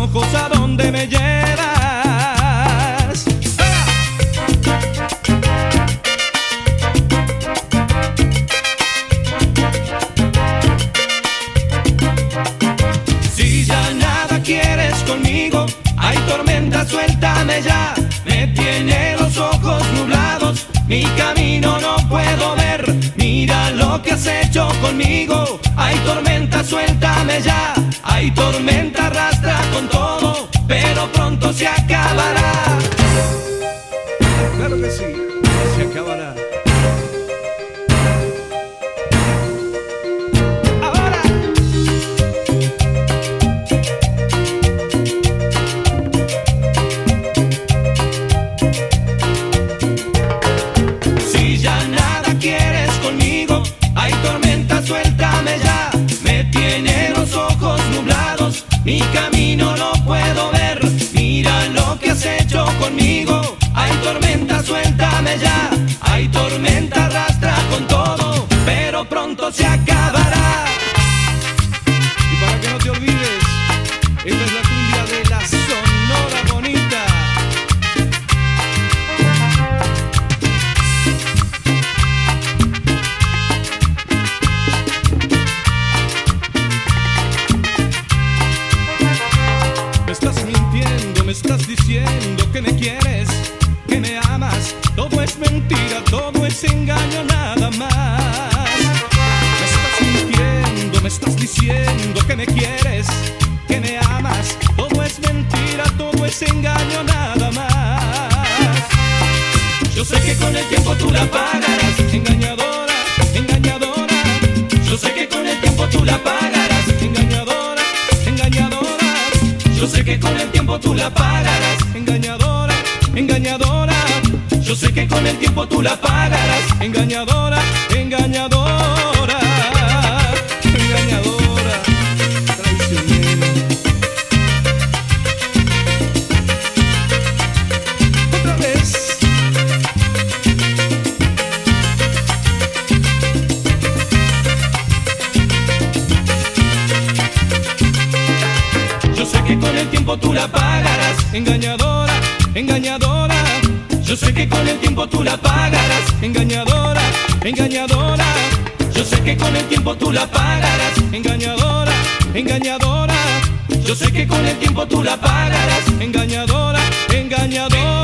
ojos a dónde me llevas. Si ya nada quieres conmigo, hay tormenta, suéltame ya. Me tiene los ojos nublados, mi camino no puedo ver. Mira lo que has hecho conmigo. Hay tormenta, suéltame ya. Hay tormenta, arrastra con todo, pero pronto se acabará. Claro que sí, se acabará. Ahora. Si ya nada quieres conmigo, hay tormenta, suéltame ya. Me tiene los ojos nublados, mi camino no puedo ver. Mira lo que has hecho conmigo. Hay tormenta, suéltame ya. Hay tormenta, arrastra con todo, pero pronto se acabará. Y para que no te olvides, esta es la cumbia de la Sonora Bonita. Me estás mintiendo, me estás diciendo que me quieres, que me amas. Todo es mentira, todo es engaño nada más. Me estás mintiendo, me estás diciendo que me quieres, que me amas. Todo es mentira, todo es engaño nada más. Yo sé que con el tiempo tú la pagarás, engañadora, engañadora. Yo sé que con el tiempo tú la pagarás, engañadora, engañadora. Yo sé que con el tiempo tú la pagarás, engañadora, engañadora. Yo sé que con el tiempo tú la pagarás, engañadora, engañadora, engañadora, traicionera. Otra vez. Yo sé que con el tiempo tú la pagarás, engañadora, engañadora. Yo sé que con el tiempo tú la pagarás, engañadora, engañadora. Yo sé que con el tiempo tú la pagarás, engañadora, engañadora. Yo sé que con el tiempo tú la pagarás, engañadora, engañadora.